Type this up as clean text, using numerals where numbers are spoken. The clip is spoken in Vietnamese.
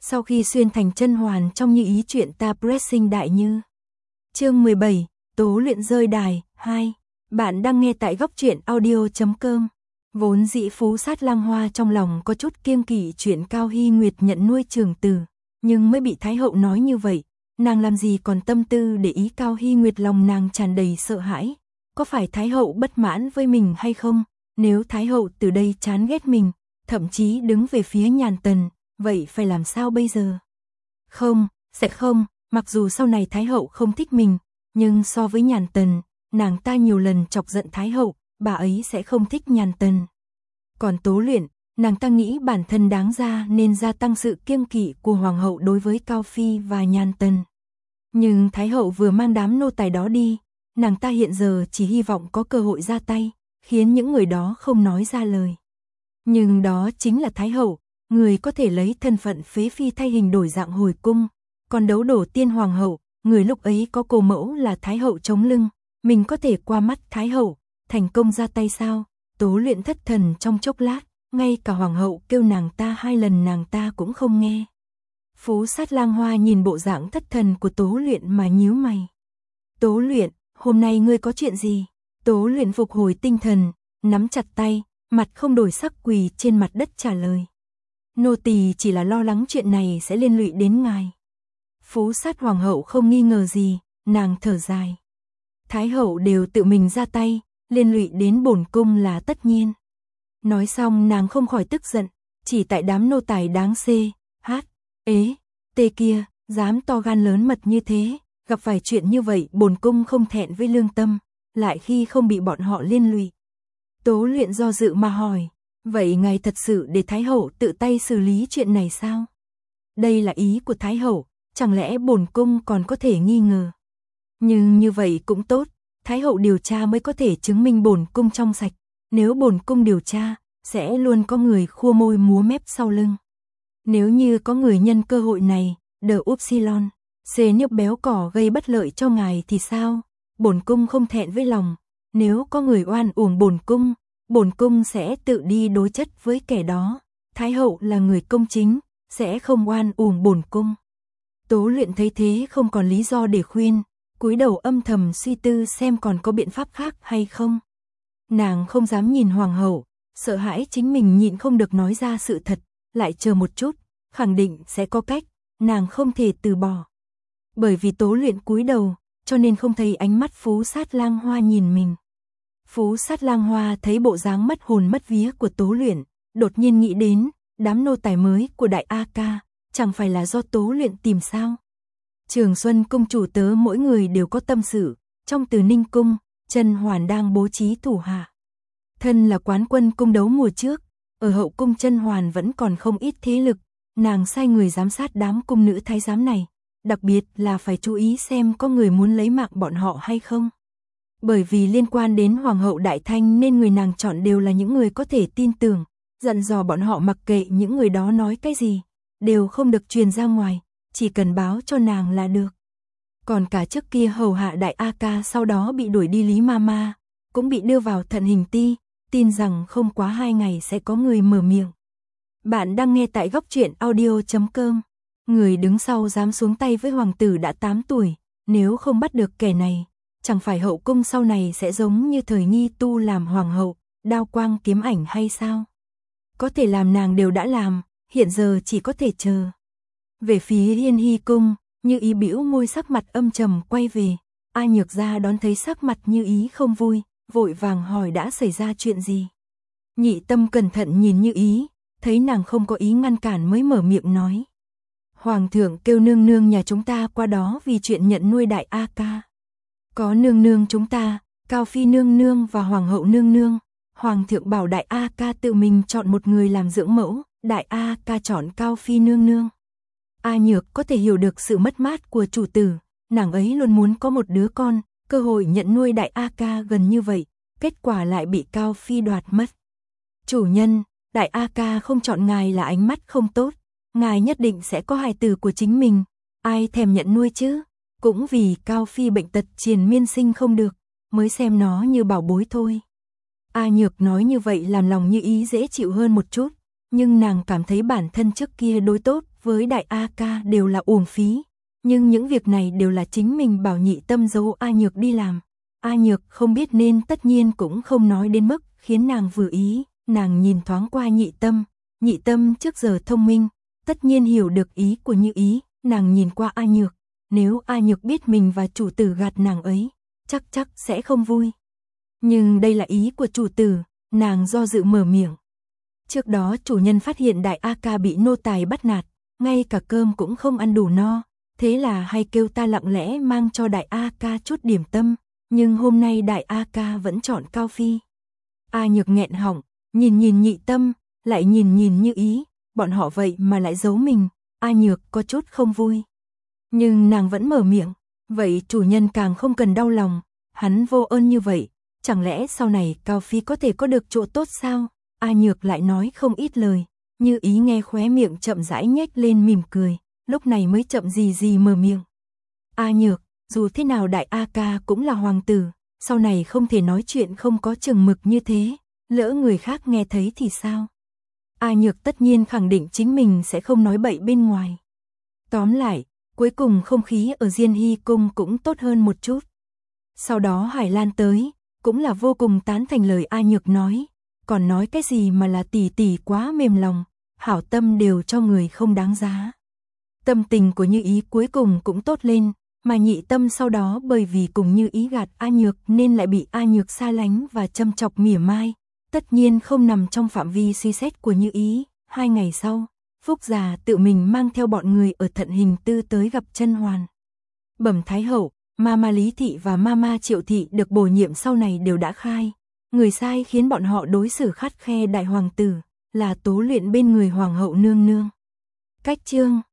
Sau khi xuyên thành chân hoàn trong Như Ý chuyện ta pressing đại như. Chương 17, Tố luyện rơi đài, 2. Bạn đang nghe tại góc truyện audio.com. Vốn dĩ Phú Sát Lang Hoa trong lòng có chút kiêng kỵ chuyện Cao Hy Nguyệt nhận nuôi Trường Tử, nhưng mới bị Thái Hậu nói như vậy, nàng làm gì còn tâm tư để ý Cao Hy Nguyệt, lòng nàng tràn đầy sợ hãi. Có phải Thái Hậu bất mãn với mình hay không? Nếu Thái Hậu từ đây chán ghét mình, thậm chí đứng về phía Nhàn Tần, vậy phải làm sao bây giờ? Không, sẽ không, mặc dù sau này Thái Hậu không thích mình, nhưng so với Nhàn Tần, nàng ta nhiều lần chọc giận Thái Hậu, bà ấy sẽ không thích Nhàn Tần. Còn Tố Luyện, nàng ta nghĩ bản thân đáng ra nên gia tăng sự kiêng kỵ của Hoàng hậu đối với Cao Phi và Nhàn Tần. Nhưng Thái Hậu vừa mang đám nô tài đó đi, nàng ta hiện giờ chỉ hy vọng có cơ hội ra tay, khiến những người đó không nói ra lời. Nhưng đó chính là Thái Hậu, người có thể lấy thân phận phế phi thay hình đổi dạng hồi cung. Còn Đấu Đổ Tiên Hoàng hậu, người lúc ấy có cô mẫu là Thái Hậu chống lưng, mình có thể qua mắt Thái Hậu, thành công ra tay sao? Tố Luyện thất thần trong chốc lát, ngay cả Hoàng hậu kêu nàng ta 2 lần nàng ta cũng không nghe. Phú Sát Lang Hoa nhìn bộ dạng thất thần của Tố Luyện mà nhíu mày. Tố Luyện, hôm nay ngươi có chuyện gì? Tố Luyện phục hồi tinh thần, nắm chặt tay, mặt không đổi sắc quỳ trên mặt đất trả lời. Nô tỳ chỉ là lo lắng chuyện này sẽ liên lụy đến ngài. Phú Sát Hoàng hậu không nghi ngờ gì, nàng thở dài. Thái Hậu đều tự mình ra tay, liên lụy đến bổn cung là tất nhiên. Nói xong nàng không khỏi tức giận, chỉ tại đám nô tài đáng tê kia, dám to gan lớn mật như thế, gặp phải chuyện như vậy bổn cung không thẹn với lương tâm, lại khi không bị bọn họ liên lụy. Tố Luyện do dự mà hỏi, vậy ngài thật sự để Thái Hậu tự tay xử lý chuyện này sao? Đây là ý của Thái Hậu, chẳng lẽ bổn cung còn có thể nghi ngờ? Nhưng như vậy cũng tốt, Thái Hậu điều tra mới có thể chứng minh bổn cung trong sạch, nếu bổn cung điều tra, sẽ luôn có người khua môi múa mép sau lưng. Nếu như có người nhân cơ hội này, nước béo cỏ gây bất lợi cho ngài thì sao? Bổn cung không thẹn với lòng, nếu có người oan uổng bổn cung sẽ tự đi đối chất với kẻ đó. Thái Hậu là người công chính, sẽ không oan uổng bổn cung. Tố Luyện thấy thế không còn lý do để khuyên, cúi đầu âm thầm suy tư xem còn có biện pháp khác hay không. Nàng không dám nhìn Hoàng hậu, sợ hãi chính mình nhịn không được nói ra sự thật, lại chờ một chút, khẳng định sẽ có cách, nàng không thể từ bỏ. Bởi vì Tố Luyện cúi đầu, cho nên không thấy ánh mắt Phú Sát Lang Hoa nhìn mình. Phú Sát Lang Hoa thấy bộ dáng mất hồn mất vía của Tố Luyện, đột nhiên nghĩ đến, đám nô tài mới của Đại A Ca, chẳng phải là do Tố Luyện tìm sao? Trường Xuân cung chủ tớ mỗi người đều có tâm sự, trong Từ Ninh cung, Chân Hoàn đang bố trí thủ hạ. Thân là quán quân cung đấu mùa trước, ở hậu cung Chân Hoàn vẫn còn không ít thế lực, nàng sai người giám sát đám cung nữ thái giám này, đặc biệt là phải chú ý xem có người muốn lấy mạng bọn họ hay không. Bởi vì liên quan đến Hoàng hậu Đại Thanh nên người nàng chọn đều là những người có thể tin tưởng, dặn dò bọn họ mặc kệ những người đó nói cái gì, đều không được truyền ra ngoài, chỉ cần báo cho nàng là được. Còn cả trước kia hầu hạ Đại A Ca sau đó bị đuổi đi Lý Mama, cũng bị đưa vào thận hình ti, tin rằng không quá 2 ngày sẽ có người mở miệng. Bạn đang nghe tại góc truyện audio.com. Người đứng sau dám xuống tay với hoàng tử đã 8 tuổi, nếu không bắt được kẻ này, chẳng phải hậu cung sau này sẽ giống như thời Nghi Tu làm hoàng hậu, đao quang kiếm ảnh hay sao? Có thể làm nàng đều đã làm, hiện giờ chỉ có thể chờ. Về phía Yên Hy cung, Như Ý bĩu môi sắc mặt âm trầm quay về, A Nhược Gia đón thấy sắc mặt Như Ý không vui, vội vàng hỏi đã xảy ra chuyện gì. Nhị Tâm cẩn thận nhìn Như Ý, thấy nàng không có ý ngăn cản mới mở miệng nói. Hoàng thượng kêu nương nương nhà chúng ta qua đó vì chuyện nhận nuôi Đại A Ca. Có nương nương chúng ta, Cao Phi nương nương và Hoàng hậu nương nương. Hoàng thượng bảo Đại A Ca tự mình chọn một người làm dưỡng mẫu, Đại A Ca chọn Cao Phi nương nương. A Nhược có thể hiểu được sự mất mát của chủ tử, nàng ấy luôn muốn có một đứa con, cơ hội nhận nuôi Đại A Ca gần như vậy, kết quả lại bị Cao Phi đoạt mất. Chủ nhân, Đại A Ca không chọn ngài là ánh mắt không tốt, ngài nhất định sẽ có hài tử của chính mình, ai thèm nhận nuôi chứ? Cũng vì Cao Phi bệnh tật triền miên sinh không được, mới xem nó như bảo bối thôi. A Nhược nói như vậy làm lòng Như Ý dễ chịu hơn một chút, nhưng nàng cảm thấy bản thân trước kia đối tốt với đại A Ca đều là uổng phí, nhưng những việc này đều là chính mình bảo Nhị Tâm giấu A Nhược đi làm. A Nhược không biết nên tất nhiên cũng không nói đến mức khiến nàng vừa ý, nàng nhìn thoáng qua Nhị Tâm trước giờ thông minh, tất nhiên hiểu được ý của Như Ý, nàng nhìn qua A Nhược, nếu A Nhược biết mình và chủ tử gạt nàng ấy, chắc sẽ không vui. Nhưng đây là ý của chủ tử, nàng do dự mở miệng. Trước đó chủ nhân phát hiện đại A Ca bị nô tài bắt nạt, ngay cả cơm cũng không ăn đủ no, thế là hay kêu ta lặng lẽ mang cho đại A Ca chút điểm tâm, nhưng hôm nay đại A Ca vẫn chọn Cao Phi. A Nhược nghẹn họng, nhìn Nhị Tâm, lại nhìn Như Ý, bọn họ vậy mà lại giấu mình, A Nhược có chút không vui. Nhưng nàng vẫn mở miệng, vậy chủ nhân càng không cần đau lòng, hắn vô ơn như vậy, chẳng lẽ sau này Cao Phi có thể có được chỗ tốt sao? A Nhược lại nói không ít lời, Như Ý nghe khóe miệng chậm rãi nhếch lên mỉm cười, lúc này mới chậm gì mở miệng. A Nhược, dù thế nào đại A Ca cũng là hoàng tử, sau này không thể nói chuyện không có chừng mực như thế, lỡ người khác nghe thấy thì sao? A Nhược tất nhiên khẳng định chính mình sẽ không nói bậy bên ngoài. Tóm lại, cuối cùng không khí ở Diên Hy cung cũng tốt hơn một chút. Sau đó Hải Lan tới, cũng là vô cùng tán thành lời A Nhược nói, còn nói cái gì mà là tỷ tỷ quá mềm lòng, hảo tâm đều cho người không đáng giá. Tâm tình của Như Ý cuối cùng cũng tốt lên, mà Nhị Tâm sau đó bởi vì cùng Như Ý gạt A Nhược nên lại bị A Nhược xa lánh và châm chọc mỉa mai, tất nhiên không nằm trong phạm vi suy xét của Như Ý. 2 ngày sau, Phúc già tự mình mang theo bọn người ở Thận Hình Tư tới gặp Chân Hoàn. Bẩm Thái hậu, Mama Lý Thị và Mama Triệu Thị được bổ nhiệm sau này đều đã khai, người sai khiến bọn họ đối xử khắt khe đại hoàng tử, là Tố Luyện bên người hoàng hậu nương nương. Cách chương